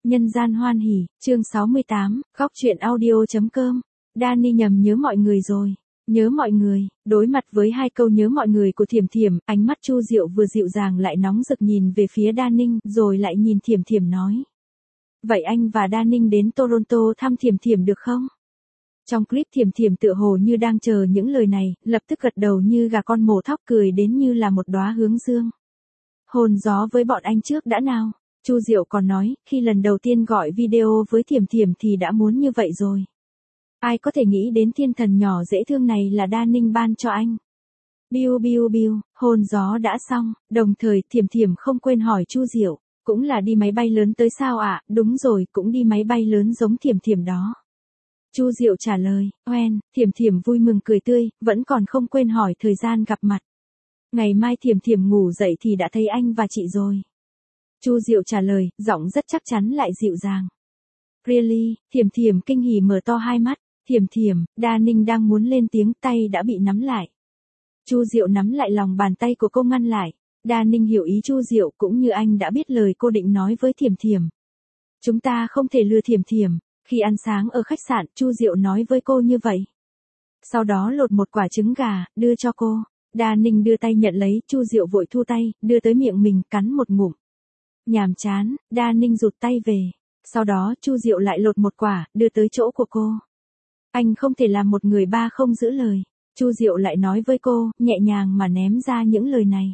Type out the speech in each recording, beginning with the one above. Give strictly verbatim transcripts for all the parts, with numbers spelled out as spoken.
Nhân gian hoan hỉ, chương sáu mươi tám, góc truyện audio.com. Danny nhầm nhớ mọi người rồi. Nhớ mọi người, đối mặt với hai câu nhớ mọi người của Thiểm Thiểm, ánh mắt Chu Diệu vừa dịu dàng lại nóng rực nhìn về phía Đa Ninh, rồi lại nhìn Thiểm Thiểm nói. Vậy anh và Đa Ninh đến Toronto thăm Thiểm Thiểm được không? Trong clip Thiểm Thiểm tựa hồ như đang chờ những lời này, lập tức gật đầu như gà con mổ thóc, cười đến như là một đóa hướng dương. Hồn gió với bọn anh trước đã nào. Chu Diệu còn nói, khi lần đầu tiên gọi video với Thiểm Thiểm thì đã muốn như vậy rồi. Ai có thể nghĩ đến thiên thần nhỏ dễ thương này là Đa Ninh ban cho anh. Biu biu biu, hồn gió đã xong, đồng thời Thiểm Thiểm không quên hỏi Chu Diệu, cũng là đi máy bay lớn tới sao ạ? À? Đúng rồi, cũng đi máy bay lớn giống Thiểm Thiểm đó. Chu Diệu trả lời, oen, Thiểm Thiểm vui mừng cười tươi, vẫn còn không quên hỏi thời gian gặp mặt. Ngày mai Thiểm Thiểm ngủ dậy thì đã thấy anh và chị rồi. Chu Diệu trả lời, giọng rất chắc chắn lại dịu dàng. Really, Thiểm Thiểm kinh hỉ mở to hai mắt. Thiểm Thiểm, Đa Ninh đang muốn lên tiếng, tay đã bị nắm lại. Chu Diệu nắm lại lòng bàn tay của cô ngăn lại. Đa Ninh hiểu ý Chu Diệu, cũng như anh đã biết lời cô định nói với Thiểm Thiểm. Chúng ta không thể lừa Thiểm Thiểm. Khi ăn sáng ở khách sạn, Chu Diệu nói với cô như vậy. Sau đó lột một quả trứng gà, đưa cho cô. Đa Ninh đưa tay nhận lấy, Chu Diệu vội thu tay, đưa tới miệng mình, cắn một ngụm. Nhàm chán, Đa Ninh rụt tay về. Sau đó, Chu Diệu lại lột một quả, đưa tới chỗ của cô. Anh không thể làm một người ba không giữ lời. Chu Diệu lại nói với cô, nhẹ nhàng mà ném ra những lời này.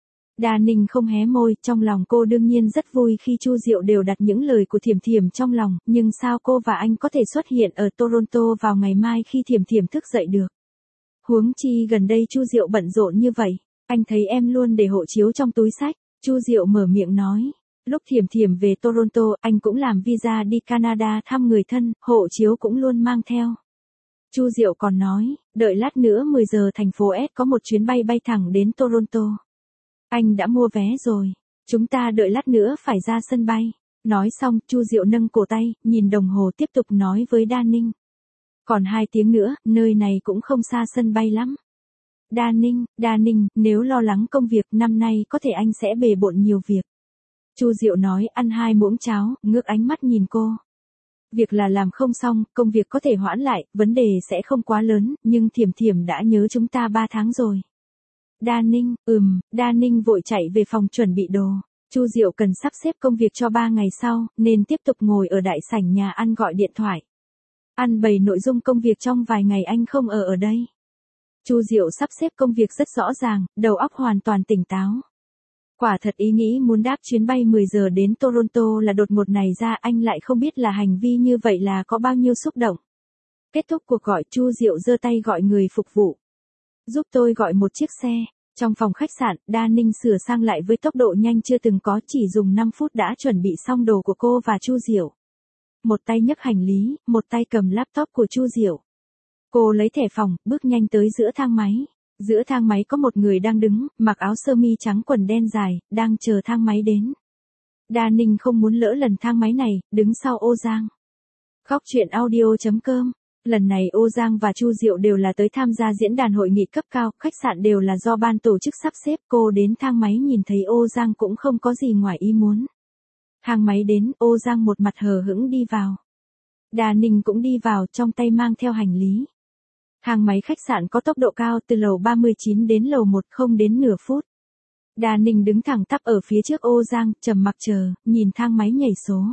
Đa Ninh không hé môi, trong lòng cô đương nhiên rất vui khi Chu Diệu đều đặt những lời của Thiểm Thiểm trong lòng, nhưng sao cô và anh có thể xuất hiện ở Toronto vào ngày mai khi Thiểm Thiểm thức dậy được? Huống chi gần đây Chu Diệu bận rộn như vậy, anh thấy em luôn để hộ chiếu trong túi xách. Chu Diệu mở miệng nói, lúc Thiểm Thiểm về Toronto, anh cũng làm visa đi Canada thăm người thân, hộ chiếu cũng luôn mang theo. Chu Diệu còn nói, đợi lát nữa mười giờ thành phố S có một chuyến bay bay thẳng đến Toronto. Anh đã mua vé rồi, chúng ta đợi lát nữa phải ra sân bay. Nói xong, Chu Diệu nâng cổ tay, nhìn đồng hồ tiếp tục nói với Đa Ninh. Còn hai tiếng nữa, nơi này cũng không xa sân bay lắm. Đa Ninh, Đa Ninh, nếu lo lắng công việc năm nay có thể anh sẽ bề bộn nhiều việc. Chu Diệu nói ăn hai muỗng cháo, ngước ánh mắt nhìn cô. Việc là làm không xong, công việc có thể hoãn lại, vấn đề sẽ không quá lớn, nhưng Thiểm Thiểm đã nhớ chúng ta ba tháng rồi. Đa Ninh, ừm, Đa Ninh vội chạy về phòng chuẩn bị đồ. Chu Diệu cần sắp xếp công việc cho ba ngày sau, nên tiếp tục ngồi ở đại sảnh nhà ăn gọi điện thoại. Ăn bày nội dung công việc trong vài ngày anh không ở ở đây. Chu Diệu sắp xếp công việc rất rõ ràng, đầu óc hoàn toàn tỉnh táo. Quả thật ý nghĩ muốn đáp chuyến bay mười giờ đến Toronto là đột ngột này ra, anh lại không biết là hành vi như vậy là có bao nhiêu xúc động. Kết thúc cuộc gọi, Chu Diệu giơ tay gọi người phục vụ. Giúp tôi gọi một chiếc xe. Trong phòng khách sạn, Đa Ninh sửa sang lại với tốc độ nhanh chưa từng có, chỉ dùng năm phút đã chuẩn bị xong đồ của cô và Chu Diệu. Một tay nhấc hành lý, một tay cầm laptop của Chu Diệu. Cô lấy thẻ phòng, bước nhanh tới giữa thang máy. Giữa thang máy có một người đang đứng, mặc áo sơ mi trắng quần đen dài, đang chờ thang máy đến. Đa Ninh không muốn lỡ lần thang máy này, đứng sau Ô Giang. Góc truyện audio.com. Lần này Ô Giang và Chu Diệu đều là tới tham gia diễn đàn hội nghị cấp cao, khách sạn đều là do ban tổ chức sắp xếp. Cô đến thang máy nhìn thấy Ô Giang cũng không có gì ngoài ý muốn. Thang máy đến, Ô Giang một mặt hờ hững đi vào. Đa Ninh cũng đi vào, trong tay mang theo hành lý. Thang máy khách sạn có tốc độ cao, từ lầu ba mươi chín đến lầu một không đến nửa phút. Đa Ninh đứng thẳng tắp ở phía trước Ô Giang, trầm mặc chờ, nhìn thang máy nhảy số.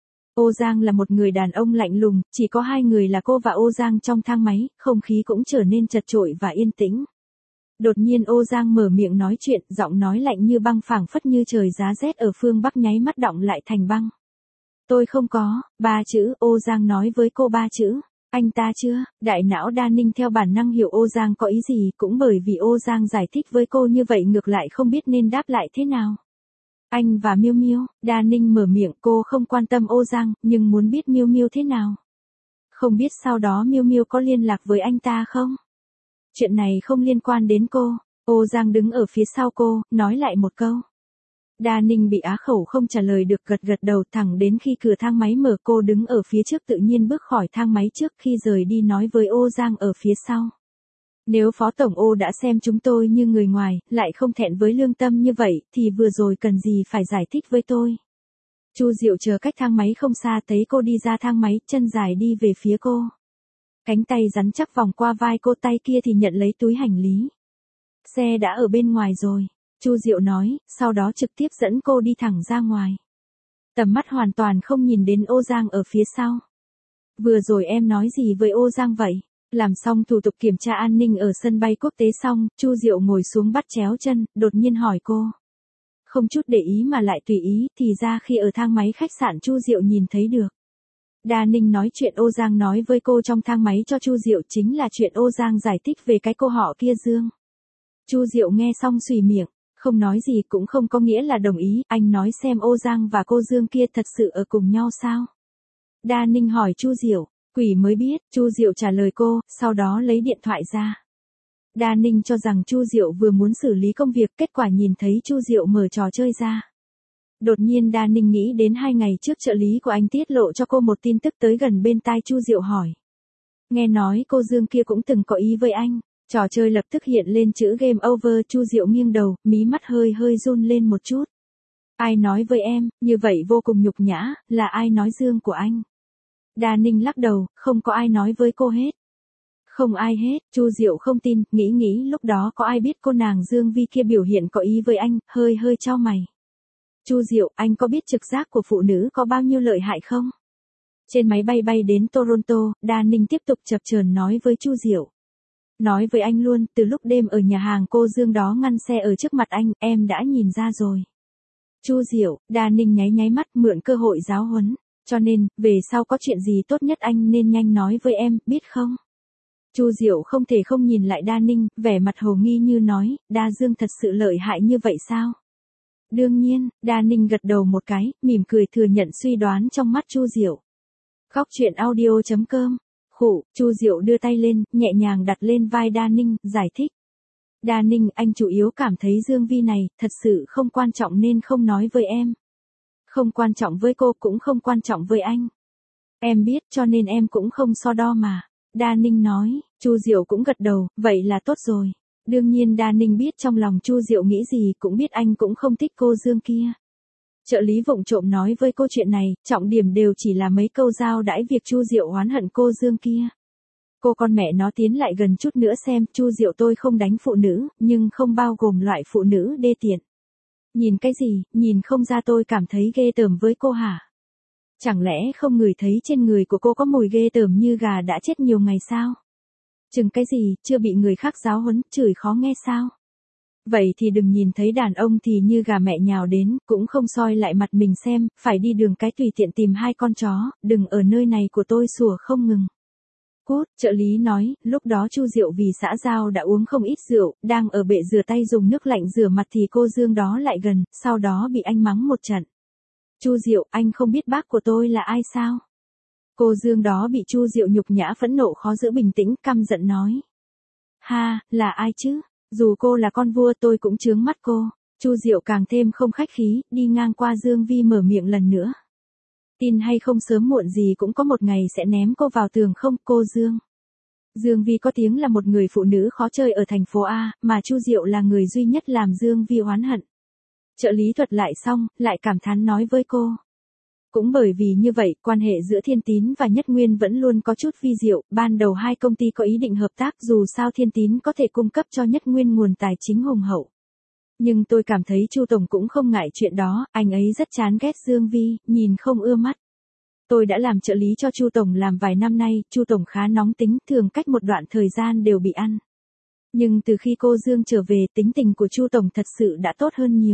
Ô Giang là một người đàn ông lạnh lùng, chỉ có hai người là cô và Ô Giang trong thang máy, không khí cũng trở nên chật chội và yên tĩnh. Đột nhiên Ô Giang mở miệng nói chuyện, giọng nói lạnh như băng, phảng phất như trời giá rét ở phương Bắc nháy mắt đọng lại thành băng. Tôi không có, ba chữ, Ô Giang nói với cô ba chữ. Anh ta chưa, đại não Đa Ninh theo bản năng hiểu Ô Giang có ý gì, cũng bởi vì Ô Giang giải thích với cô như vậy ngược lại không biết nên đáp lại thế nào. Anh và Miêu Miêu, Đa Ninh mở miệng, cô không quan tâm Ô Giang, nhưng muốn biết Miêu Miêu thế nào. Không biết sau đó Miêu Miêu có liên lạc với anh ta không? Chuyện này không liên quan đến cô. Ô Giang đứng ở phía sau cô, nói lại một câu. Đa Ninh bị á khẩu không trả lời được, gật gật đầu, thẳng đến khi cửa thang máy mở, cô đứng ở phía trước tự nhiên bước khỏi thang máy trước, khi rời đi nói với Ô Giang ở phía sau. Nếu Phó Tổng Ô đã xem chúng tôi như người ngoài, lại không thẹn với lương tâm như vậy, thì vừa rồi cần gì phải giải thích với tôi. Chu Diệu chờ cách thang máy không xa thấy cô đi ra thang máy, chân dài đi về phía cô. Cánh tay rắn chắc vòng qua vai cô, tay kia thì nhận lấy túi hành lý. Xe đã ở bên ngoài rồi, Chu Diệu nói, sau đó trực tiếp dẫn cô đi thẳng ra ngoài. Tầm mắt hoàn toàn không nhìn đến Ô Giang ở phía sau. Vừa rồi em nói gì với Ô Giang vậy? Làm xong thủ tục kiểm tra an ninh ở sân bay quốc tế xong, Chu Diệu ngồi xuống bắt chéo chân, đột nhiên hỏi cô. Không chút để ý mà lại tùy ý, thì ra khi ở thang máy khách sạn Chu Diệu nhìn thấy được. Đa Ninh nói chuyện Ô Giang nói với cô trong thang máy cho Chu Diệu chính là chuyện Ô Giang giải thích về cái cô họ kia Dương. Chu Diệu nghe xong xùy miệng, không nói gì cũng không có nghĩa là đồng ý, anh nói xem Ô Giang và cô Dương kia thật sự ở cùng nhau sao? Đa Ninh hỏi Chu Diệu, quỷ mới biết, Chu Diệu trả lời cô, sau đó lấy điện thoại ra. Đa Ninh cho rằng Chu Diệu vừa muốn xử lý công việc, kết quả nhìn thấy Chu Diệu mở trò chơi ra. Đột nhiên Đa Ninh nghĩ đến hai ngày trước trợ lý của anh tiết lộ cho cô một tin tức tới gần bên tai Chu Diệu hỏi. Nghe nói cô Dương kia cũng từng có ý với anh, trò chơi lập tức hiện lên chữ game over, Chu Diệu nghiêng đầu, mí mắt hơi hơi run lên một chút. Ai nói với em, như vậy vô cùng nhục nhã, là ai nói Dương của anh? Đa Ninh lắc đầu, không có ai nói với cô hết. Không ai hết, Chu Diệu không tin, nghĩ nghĩ lúc đó có ai biết cô nàng Dương Vi kia biểu hiện có ý với anh, hơi hơi chau mày. Chu Diệu, anh có biết trực giác của phụ nữ có bao nhiêu lợi hại không? Trên máy bay bay đến Toronto, Đa Ninh tiếp tục chập chờn nói với Chu Diệu. Nói với anh luôn, từ lúc đêm ở nhà hàng cô Dương đó ngăn xe ở trước mặt anh, em đã nhìn ra rồi. Chu Diệu, Đa Ninh nháy nháy mắt mượn cơ hội giáo huấn, cho nên, về sau có chuyện gì tốt nhất anh nên nhanh nói với em, biết không? Chu Diệu không thể không nhìn lại Đa Ninh, vẻ mặt hồ nghi như nói, Đa Dương thật sự lợi hại như vậy sao? Đương nhiên, Đa Ninh gật đầu một cái, mỉm cười thừa nhận suy đoán trong mắt Chu Diệu. Góc chuyện audio chấm com, khụ, Chu Diệu đưa tay lên, nhẹ nhàng đặt lên vai Đa Ninh, giải thích. Đa Ninh, anh chủ yếu cảm thấy Dương Vi này, thật sự không quan trọng nên không nói với em. Không quan trọng với cô cũng không quan trọng với anh. Em biết cho nên em cũng không so đo mà. Đa Ninh nói, Chu Diệu cũng gật đầu, vậy là tốt rồi. Đương nhiên Đa Ninh biết trong lòng Chu Diệu nghĩ gì, cũng biết anh cũng không thích cô Dương kia. Trợ lý vụng trộm nói với cô chuyện này, trọng điểm đều chỉ là mấy câu giao đãi việc Chu Diệu oán hận cô Dương kia. Cô con mẹ nó tiến lại gần chút nữa xem, Chu Diệu tôi không đánh phụ nữ, nhưng không bao gồm loại phụ nữ đê tiện. Nhìn cái gì, nhìn không ra tôi cảm thấy ghê tởm với cô hả? Chẳng lẽ không ngửi thấy trên người của cô có mùi ghê tởm như gà đã chết nhiều ngày sao? Chừng cái gì, chưa bị người khác giáo huấn, chửi khó nghe sao? Vậy thì đừng nhìn thấy đàn ông thì như gà mẹ nhào đến, cũng không soi lại mặt mình xem, phải đi đường cái tùy tiện tìm hai con chó, đừng ở nơi này của tôi sủa không ngừng. Cút, trợ lý nói, lúc đó Chu Diệu vì xã giao đã uống không ít rượu, đang ở bệ rửa tay dùng nước lạnh rửa mặt thì cô Dương đó lại gần, sau đó bị anh mắng một trận. Chu Diệu, anh không biết bác của tôi là ai sao? Cô Dương đó bị Chu Diệu nhục nhã phẫn nộ khó giữ bình tĩnh, căm giận nói. Ha, là ai chứ? Dù cô là con vua tôi cũng chướng mắt cô. Chu Diệu càng thêm không khách khí, đi ngang qua Dương Vi mở miệng lần nữa. Tin hay không sớm muộn gì cũng có một ngày sẽ ném cô vào tường không, cô Dương. Dương Vi có tiếng là một người phụ nữ khó chơi ở thành phố A, mà Chu Diệu là người duy nhất làm Dương Vi oán hận. Trợ lý thuật lại xong, lại cảm thán nói với cô. Cũng bởi vì như vậy, quan hệ giữa Thiên Tín và Nhất Nguyên vẫn luôn có chút vi diệu, ban đầu hai công ty có ý định hợp tác dù sao Thiên Tín có thể cung cấp cho Nhất Nguyên nguồn tài chính hùng hậu. Nhưng tôi cảm thấy Chu Tổng cũng không ngại chuyện đó, anh ấy rất chán ghét Dương Vi, nhìn không ưa mắt. Tôi đã làm trợ lý cho Chu Tổng làm vài năm nay, Chu Tổng khá nóng tính, thường cách một đoạn thời gian đều bị ăn. Nhưng từ khi cô Dương trở về, tính tình của Chu Tổng thật sự đã tốt hơn nhiều.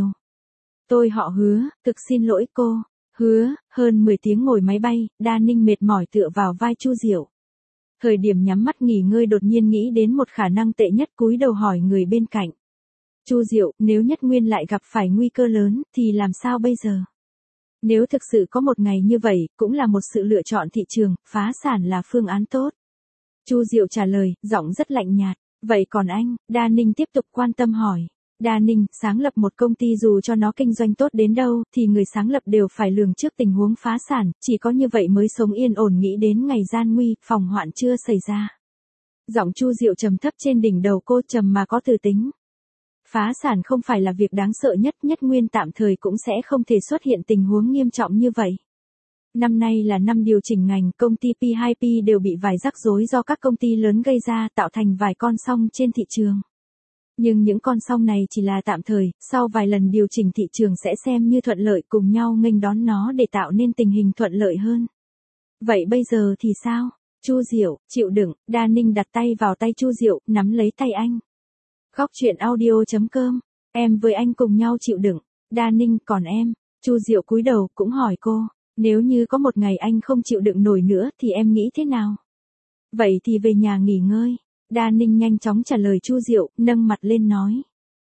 Tôi họ Hứa, thực xin lỗi cô. Hứa, hơn mười tiếng ngồi máy bay, Đa Ninh mệt mỏi tựa vào vai Chu Diệu. Thời điểm nhắm mắt nghỉ ngơi đột nhiên nghĩ đến một khả năng tệ nhất, cúi đầu hỏi người bên cạnh. Chu Diệu, nếu Nhất Nguyên lại gặp phải nguy cơ lớn, thì làm sao bây giờ? Nếu thực sự có một ngày như vậy, cũng là một sự lựa chọn thị trường, phá sản là phương án tốt. Chu Diệu trả lời, giọng rất lạnh nhạt. Vậy còn anh? Đa Ninh tiếp tục quan tâm hỏi. Đa Ninh, sáng lập một công ty dù cho nó kinh doanh tốt đến đâu, thì người sáng lập đều phải lường trước tình huống phá sản, chỉ có như vậy mới sống yên ổn nghĩ đến ngày gian nguy, phòng hoạn chưa xảy ra. Giọng Chu Diệu trầm thấp trên đỉnh đầu cô trầm mà có từ tính. Phá sản không phải là việc đáng sợ nhất, nhất nguyên tạm thời cũng sẽ không thể xuất hiện tình huống nghiêm trọng như vậy. Năm nay là năm điều chỉnh ngành, công ty P hai P đều bị vài rắc rối do các công ty lớn gây ra, tạo thành vài con song trên thị trường. Nhưng những con song này chỉ là tạm thời, sau vài lần điều chỉnh thị trường sẽ xem như thuận lợi, cùng nhau nghênh đón nó để tạo nên tình hình thuận lợi hơn. Vậy bây giờ thì sao? Chu Diệu, chịu đựng. Đa Ninh đặt tay vào tay Chu Diệu, nắm lấy tay anh. Góc chuyện audio chấm com, em với anh cùng nhau chịu đựng. Đa Ninh, còn em? Chu Diệu cúi đầu cũng hỏi cô, nếu như có một ngày anh không chịu đựng nổi nữa thì em nghĩ thế nào? Vậy thì về nhà nghỉ ngơi. Đa Ninh nhanh chóng trả lời Chu Diệu, nâng mặt lên nói.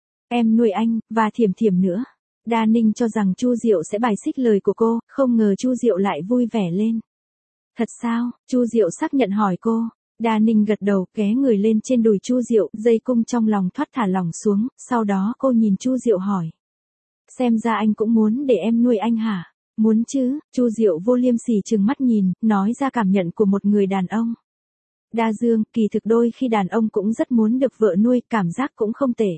Em nuôi anh, và Thiểm Thiểm nữa. Đa Ninh cho rằng Chu Diệu sẽ bài xích lời của cô, không ngờ Chu Diệu lại vui vẻ lên. Thật sao? Chu Diệu xác nhận hỏi cô. Đa Ninh gật đầu, ghé người lên trên đùi Chu Diệu, dây cung trong lòng thoát thả lỏng xuống, sau đó cô nhìn Chu Diệu hỏi. Xem ra anh cũng muốn để em nuôi anh hả? Muốn chứ? Chu Diệu vô liêm sỉ trừng mắt nhìn, nói ra cảm nhận của một người đàn ông. Đa Dương, kỳ thực đôi khi đàn ông cũng rất muốn được vợ nuôi, cảm giác cũng không tệ.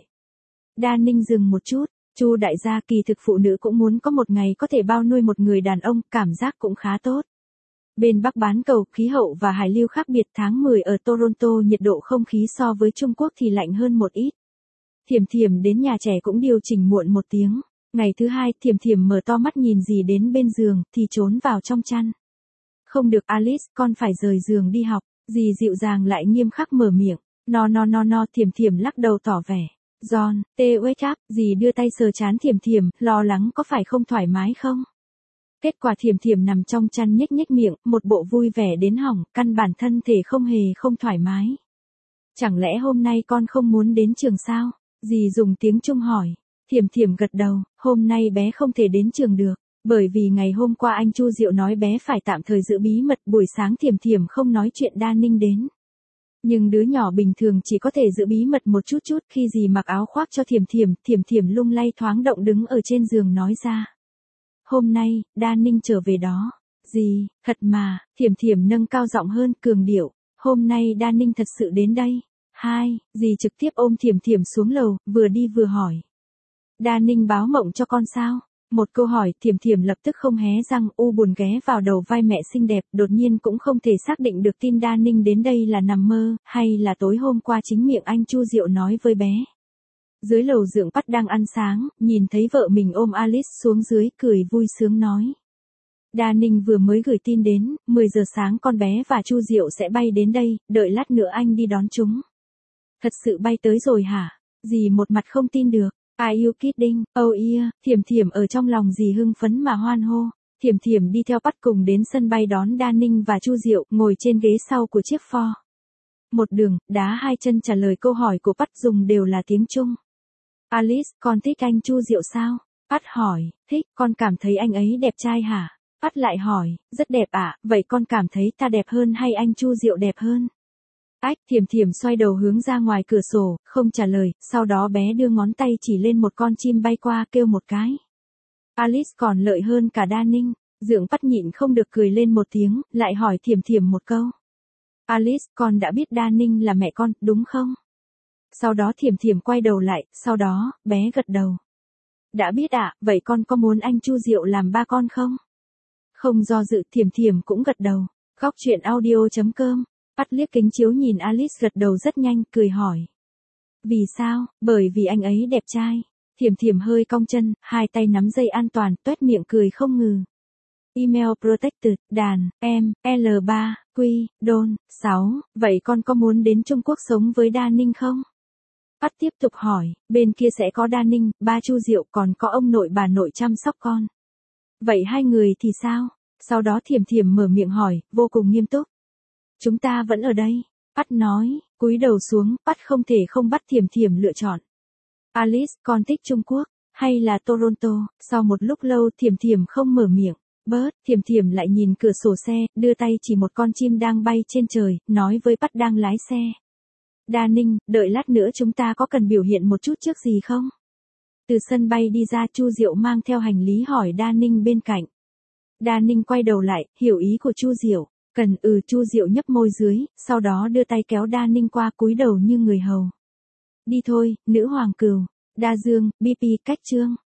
Đa Ninh dừng một chút, Chu đại gia, kỳ thực phụ nữ cũng muốn có một ngày có thể bao nuôi một người đàn ông, cảm giác cũng khá tốt. Bên Bắc bán cầu, khí hậu và hải lưu khác biệt, tháng mười ở Toronto nhiệt độ không khí so với Trung Quốc thì lạnh hơn một ít. Thiểm Thiểm đến nhà trẻ cũng điều chỉnh muộn một tiếng. Ngày thứ hai, Thiểm Thiểm mở to mắt nhìn dì đến bên giường, thì trốn vào trong chăn. Không được Alice, con phải rời giường đi học. Dì dịu dàng lại nghiêm khắc mở miệng. No no no no, Thiểm Thiểm lắc đầu tỏ vẻ. John, tê wake up, dì đưa tay sờ trán Thiểm Thiểm, lo lắng có phải không thoải mái không? Kết quả Thiểm Thiểm nằm trong chăn nhếch nhếch miệng, một bộ vui vẻ đến hỏng, căn bản thân thể không hề không thoải mái. Chẳng lẽ hôm nay con không muốn đến trường sao? Dì dùng tiếng Trung hỏi. Thiểm Thiểm gật đầu, hôm nay bé không thể đến trường được. Bởi vì ngày hôm qua anh Chu Diệu nói bé phải tạm thời giữ bí mật, buổi sáng Thiểm Thiểm không nói chuyện Đa Ninh đến. Nhưng đứa nhỏ bình thường chỉ có thể giữ bí mật một chút chút, khi dì mặc áo khoác cho Thiểm Thiểm, Thiểm Thiểm lung lay thoáng động đứng ở trên giường nói ra. Hôm nay, Đa Ninh trở về đó. Dì, thật mà, Thiểm Thiểm nâng cao giọng hơn, cường điệu. Hôm nay Đa Ninh thật sự đến đây. Hai, dì trực tiếp ôm Thiểm Thiểm xuống lầu, vừa đi vừa hỏi. Đa Ninh báo mộng cho con sao? Một câu hỏi, Thiểm Thiểm lập tức không hé răng, u buồn ghé vào đầu vai mẹ xinh đẹp, đột nhiên cũng không thể xác định được tin Đa Ninh đến đây là nằm mơ, hay là tối hôm qua chính miệng anh Chu Diệu nói với bé. Dưới lầu Dượng Pắt đang ăn sáng, nhìn thấy vợ mình ôm Alice xuống dưới, cười vui sướng nói. Đa Ninh vừa mới gửi tin đến, mười giờ sáng con bé và Chu Diệu sẽ bay đến đây, đợi lát nữa anh đi đón chúng. Thật sự bay tới rồi hả? Dì một mặt không tin được. Are you kidding? Oh yeah, Thiểm Thiểm ở trong lòng dì hưng phấn mà hoan hô. Thiểm Thiểm đi theo Pắt cùng đến sân bay đón Đa Ninh và Chu Diệu, ngồi trên ghế sau của chiếc Ford. Một đường, đá hai chân trả lời câu hỏi của Pắt dùng đều là tiếng Trung. Alice, con thích anh Chu Diệu sao? Pắt hỏi, thích, con cảm thấy anh ấy đẹp trai hả? Pắt lại hỏi, rất đẹp ạ, à, vậy con cảm thấy ta đẹp hơn hay anh Chu Diệu đẹp hơn? Ách, Thiểm Thiểm xoay đầu hướng ra ngoài cửa sổ, không trả lời, sau đó bé đưa ngón tay chỉ lên một con chim bay qua, kêu một cái. Alice còn lợi hơn cả Đa Ninh. Dượng Pắt nhịn không được cười lên một tiếng, lại hỏi Thiểm Thiểm một câu. Alice, con đã biết Đa Ninh là mẹ con, đúng không? Sau đó Thiểm Thiểm quay đầu lại, sau đó, bé gật đầu. Đã biết ạ, à, vậy con có muốn anh Chu Diệu làm ba con không? Không do dự, Thiểm Thiểm cũng gật đầu. Góc chuyện audio chấm com. Pắt liếc kính chiếu nhìn Alice gật đầu rất nhanh, cười hỏi. Vì sao? Bởi vì anh ấy đẹp trai. Thiểm Thiểm hơi cong chân, hai tay nắm dây an toàn, tuét miệng cười không ngừ. Email protected, đàn, em, L ba, Q, Đôn, sáu, vậy con có muốn đến Trung Quốc sống với Đa Ninh không? Pắt tiếp tục hỏi, bên kia sẽ có Đa Ninh, ba Chu Diệu, còn có ông nội bà nội chăm sóc con. Vậy hai người thì sao? Sau đó Thiểm Thiểm mở miệng hỏi, vô cùng nghiêm túc. Chúng ta vẫn ở đây. Pắt nói, cúi đầu xuống, Pắt không thể không bắt Thiểm Thiểm lựa chọn. Alice, con thích Trung Quốc, hay là Toronto? Sau một lúc lâu Thiểm Thiểm không mở miệng. Bớt, Thiểm Thiểm lại nhìn cửa sổ xe, đưa tay chỉ một con chim đang bay trên trời, nói với Pắt đang lái xe. Đa Ninh, đợi lát nữa chúng ta có cần biểu hiện một chút trước gì không? Từ sân bay đi ra, Chu Diệu mang theo hành lý hỏi Đa Ninh bên cạnh. Đa Ninh quay đầu lại, hiểu ý của Chu Diệu. Cần, ừ, Chu Diệu nhấp môi dưới, sau đó đưa tay kéo Đa Ninh qua, cúi đầu như người hầu. Đi thôi, nữ hoàng cừu. Đa dương, bê pê, cách chương.